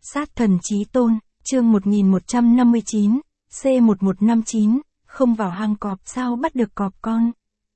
Sát thần chí tôn, chương 1159, C1159, không vào hang cọp sao bắt được cọp con.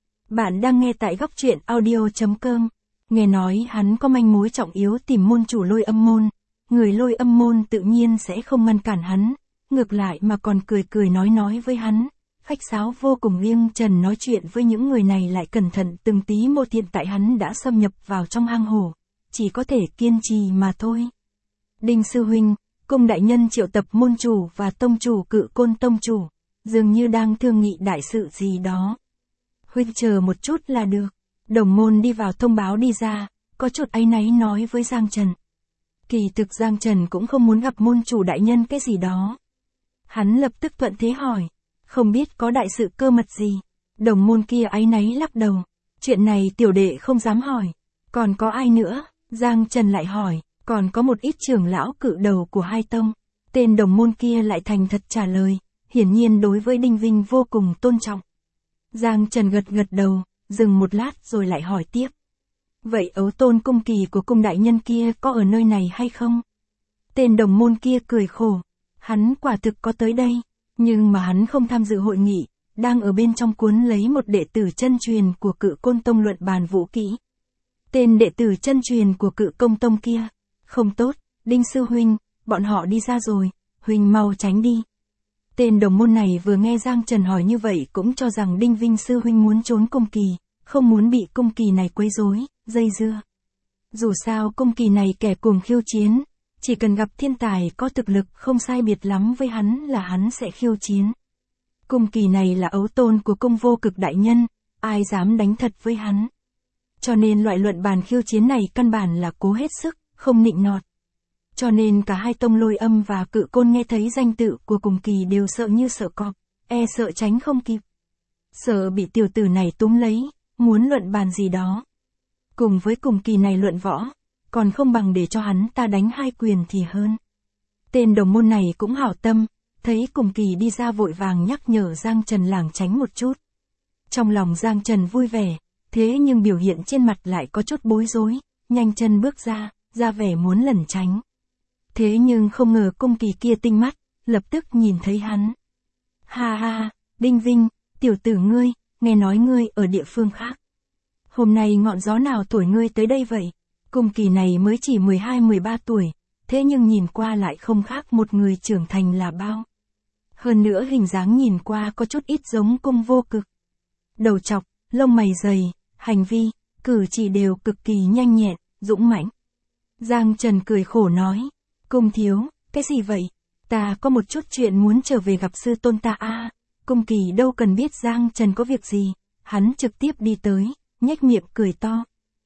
Bạn đang nghe tại góc truyện audio.com. Nghe nói hắn có manh mối trọng yếu tìm môn chủ Lôi Âm môn. Người Lôi Âm môn tự nhiên sẽ không ngăn cản hắn, ngược lại mà còn cười cười nói với hắn. Khách sáo vô cùng riêng Trần nói chuyện với những người này lại cẩn thận từng tí một, hiện tại hắn đã xâm nhập vào trong hang hổ. Chỉ có thể kiên trì mà thôi. Đinh sư huynh, cung đại nhân triệu tập môn chủ và tông chủ Cự Côn tông chủ, dường như đang thương nghị đại sự gì đó. Huynh chờ một chút là được. Đồng môn đi vào thông báo đi ra, có chút áy náy nói với Giang Trần. Kỳ thực Giang Trần cũng không muốn gặp môn chủ đại nhân cái gì đó. Hắn lập tức thuận thế hỏi, không biết có đại sự cơ mật gì. Đồng môn kia áy náy lắc đầu, chuyện này tiểu đệ không dám hỏi. Còn có ai nữa? Giang Trần lại hỏi, còn có một ít trưởng lão cự đầu của hai tông. Tên đồng môn kia lại thành thật trả lời, hiển nhiên đối với Đinh Vinh vô cùng tôn trọng. Giang Trần gật đầu, dừng một lát rồi lại hỏi tiếp. Vậy ấu tôn cung kỳ của cung đại nhân kia có ở nơi này hay không? Tên đồng môn kia cười khổ, hắn quả thực có tới đây, nhưng mà hắn không tham dự hội nghị, đang ở bên trong cuốn lấy một đệ tử chân truyền của Cự Côn tông luận bàn vũ kỹ. Tên đệ tử chân truyền của Cự Công tông kia, không tốt, Đinh sư huynh, bọn họ đi ra rồi, huynh mau tránh đi. Tên đồng môn này vừa nghe Giang Trần hỏi như vậy cũng cho rằng Đinh Vinh sư huynh muốn trốn cung kỳ, không muốn bị cung kỳ này quấy rối, dây dưa. Dù sao cung kỳ này kẻ cùng khiêu chiến, chỉ cần gặp thiên tài có thực lực không sai biệt lắm với hắn là hắn sẽ khiêu chiến. Cung kỳ này là ấu tôn của cung vô cực đại nhân, ai dám đánh thật với hắn. Cho nên loại luận bàn khiêu chiến này căn bản là cố hết sức, không nịnh nọt. Cho nên cả hai tông Lôi Âm và Cự Côn nghe thấy danh tự của cung kỳ đều sợ như sợ cọp, sợ tránh không kịp. Sợ bị tiểu tử này túm lấy, muốn luận bàn gì đó. Cùng với cung kỳ này luận võ, còn không bằng để cho hắn ta đánh hai quyền thì hơn. Tên đồng môn này cũng hảo tâm, thấy cung kỳ đi ra vội vàng nhắc nhở Giang Trần lảng tránh một chút. Trong lòng Giang Trần vui vẻ, thế nhưng biểu hiện trên mặt lại có chút bối rối, nhanh chân bước ra vẻ muốn lẩn tránh. Thế nhưng không ngờ cung kỳ kia tinh mắt, lập tức nhìn thấy hắn. Ha ha, Đinh Vinh, tiểu tử ngươi, nghe nói ngươi ở địa phương khác. Hôm nay ngọn gió nào thổi ngươi tới đây vậy? Cung kỳ này mới chỉ 12-13 tuổi, thế nhưng nhìn qua lại không khác một người trưởng thành là bao. Hơn nữa hình dáng nhìn qua có chút ít giống cung vô cực. Đầu trọc, lông mày dày, hành vi, cử chỉ đều cực kỳ nhanh nhẹn, dũng mãnh. Giang Trần cười khổ nói, cung thiếu, cái gì vậy? Ta có một chút chuyện muốn trở về gặp sư tôn ta a. Cung kỳ đâu cần biết Giang Trần có việc gì, hắn trực tiếp đi tới, nhếch miệng cười to.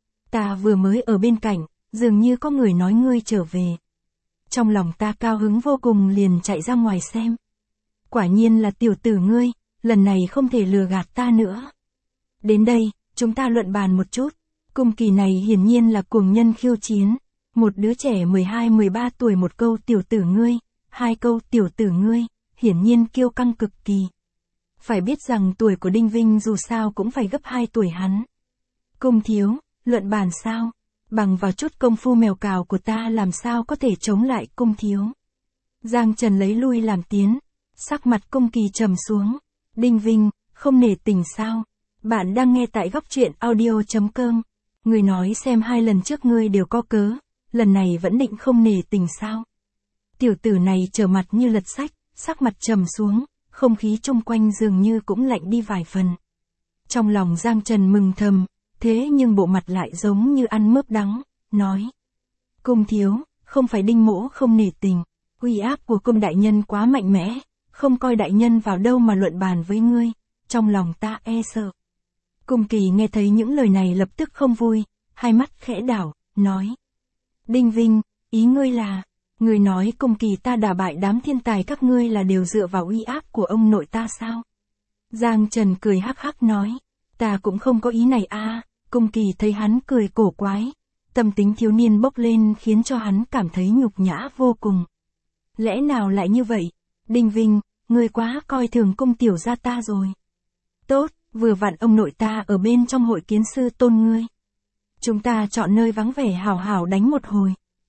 Ta vừa mới ở bên cạnh, dường như có người nói ngươi trở về. Trong lòng ta cao hứng vô cùng liền chạy ra ngoài xem. Quả nhiên là tiểu tử ngươi, lần này không thể lừa gạt ta nữa. Đến đây, chúng ta luận bàn một chút. Cung kỳ này hiển nhiên là cuồng nhân khiêu chiến. Một đứa trẻ 12-13 tuổi một câu tiểu tử ngươi, hai câu tiểu tử ngươi, hiển nhiên kiêu căng cực kỳ. Phải biết rằng tuổi của Đinh Vinh dù sao cũng phải gấp 2 tuổi hắn. Cung thiếu, luận bàn sao? Bằng vào chút công phu mèo cào của ta làm sao có thể chống lại cung thiếu. Giang Trần lấy lui làm tiến, sắc mặt cung kỳ trầm xuống. Đinh Vinh, không nể tình sao? Bạn đang nghe tại góc truyện audio.com. Người nói xem 2 lần trước ngươi đều có cớ, lần này vẫn định không nể tình sao? Tiểu tử này trở mặt như lật sách, sắc mặt trầm xuống, không khí chung quanh dường như cũng lạnh đi vài phần. Trong lòng Giang Trần mừng thầm, thế nhưng bộ mặt lại giống như ăn mướp đắng, nói. Cung thiếu, không phải Đinh mỗ không nể tình, uy áp của cung đại nhân quá mạnh mẽ, không coi đại nhân vào đâu mà luận bàn với ngươi, trong lòng ta sợ. Cung kỳ nghe thấy những lời này lập tức không vui, hai mắt khẽ đảo, nói. Đinh Vinh, ý ngươi là, ngươi nói cung kỳ ta đả bại đám thiên tài các ngươi là đều dựa vào uy áp của ông nội ta sao? Giang Trần cười hắc hắc nói, ta cũng không có ý này a. Cung kỳ thấy hắn cười cổ quái, tâm tính thiếu niên bốc lên khiến cho hắn cảm thấy nhục nhã vô cùng. Lẽ nào lại như vậy? Đinh Vinh, ngươi quá coi thường cung tiểu gia ta rồi. Tốt, vừa vặn ông nội ta ở bên trong hội kiến sư tôn ngươi. Chúng ta chọn nơi vắng vẻ hảo hảo đánh một hồi.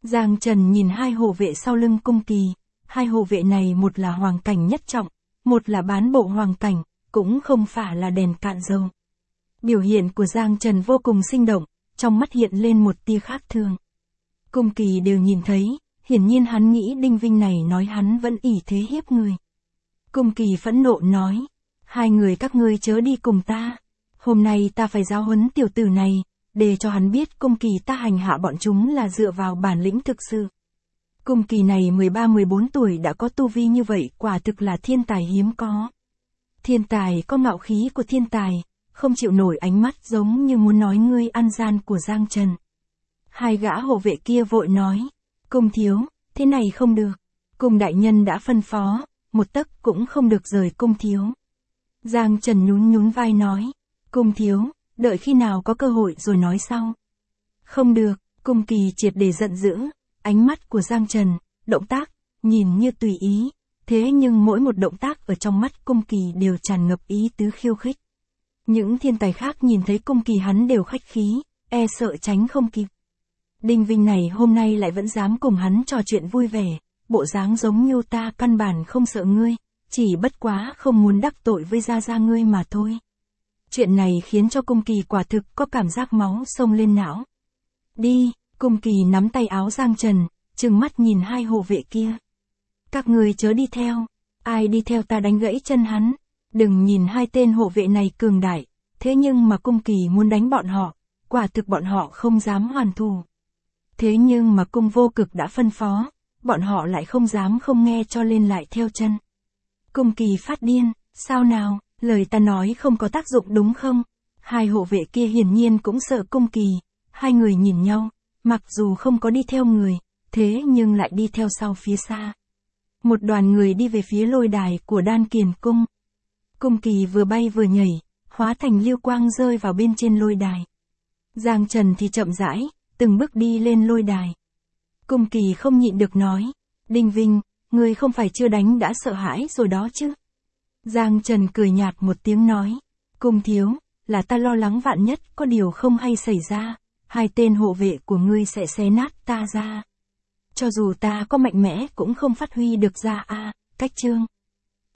Giang Trần nhìn hai hộ vệ sau lưng Cung Kỳ, hai hộ vệ này một là hoàng cảnh nhất trọng, một là bán bộ hoàng cảnh, cũng không phải là đèn cạn dầu. Biểu hiện của Giang Trần vô cùng sinh động, trong mắt hiện lên một tia khác thường. Cung Kỳ đều nhìn thấy, hiển nhiên hắn nghĩ Đinh Vinh này nói hắn vẫn ỷ thế hiếp người. Cung Kỳ phẫn nộ nói, hai người các ngươi chớ đi cùng ta, hôm nay ta phải giáo huấn tiểu tử này, để cho hắn biết Cung Kỳ ta hành hạ bọn chúng là dựa vào bản lĩnh thực sự. Cung Kỳ này 13-14 tuổi đã có tu vi như vậy quả thực là thiên tài hiếm có. Thiên tài có ngạo khí của thiên tài, không chịu nổi ánh mắt giống như muốn nói ngươi ăn gian của Giang Trần. Hai gã hộ vệ kia vội nói, Cung thiếu, thế này không được, Cung đại nhân đã phân phó, một tấc cũng không được rời Cung thiếu. Giang Trần nhún nhún vai nói, Cung thiếu, đợi khi nào có cơ hội rồi nói sau. Không được, Cung Kỳ triệt để giận dữ, ánh mắt của Giang Trần, động tác, nhìn như tùy ý, thế nhưng mỗi một động tác ở trong mắt Cung Kỳ đều tràn ngập ý tứ khiêu khích. Những thiên tài khác nhìn thấy Cung Kỳ hắn đều khách khí, e sợ tránh không kịp. Đinh Vinh này hôm nay lại vẫn dám cùng hắn trò chuyện vui vẻ, bộ dáng giống như ta căn bản không sợ ngươi, chỉ bất quá không muốn đắc tội với gia gia ngươi mà thôi. Chuyện này khiến cho Cung Kỳ quả thực có cảm giác máu xông lên não. Đi, Cung Kỳ nắm tay áo Giang Trần, trừng mắt nhìn hai hộ vệ kia. Các người chớ đi theo, ai đi theo ta đánh gãy chân hắn. Đừng nhìn hai tên hộ vệ này cường đại, thế nhưng mà Cung Kỳ muốn đánh bọn họ, quả thực bọn họ không dám hoàn thù. Thế nhưng mà Cung Vô Cực đã phân phó, bọn họ lại không dám không nghe cho nên lại theo chân. Cung Kỳ phát điên, sao nào, lời ta nói không có tác dụng đúng không? Hai hộ vệ kia hiển nhiên cũng sợ Cung Kỳ, hai người nhìn nhau, mặc dù không có đi theo người, thế nhưng lại đi theo sau phía xa. Một đoàn người đi về phía lôi đài của Đan Kiền Cung. Cung Kỳ vừa bay vừa nhảy, hóa thành lưu quang rơi vào bên trên lôi đài. Giang Trần thì chậm rãi, từng bước đi lên lôi đài. Cung Kỳ không nhịn được nói, Đinh Vinh, ngươi không phải chưa đánh đã sợ hãi rồi đó chứ? Giang Trần cười nhạt một tiếng nói, Cung thiếu, là ta lo lắng vạn nhất có điều không hay xảy ra, hai tên hộ vệ của ngươi sẽ xé nát ta ra. Cho dù ta có mạnh mẽ cũng không phát huy được ra cách chương.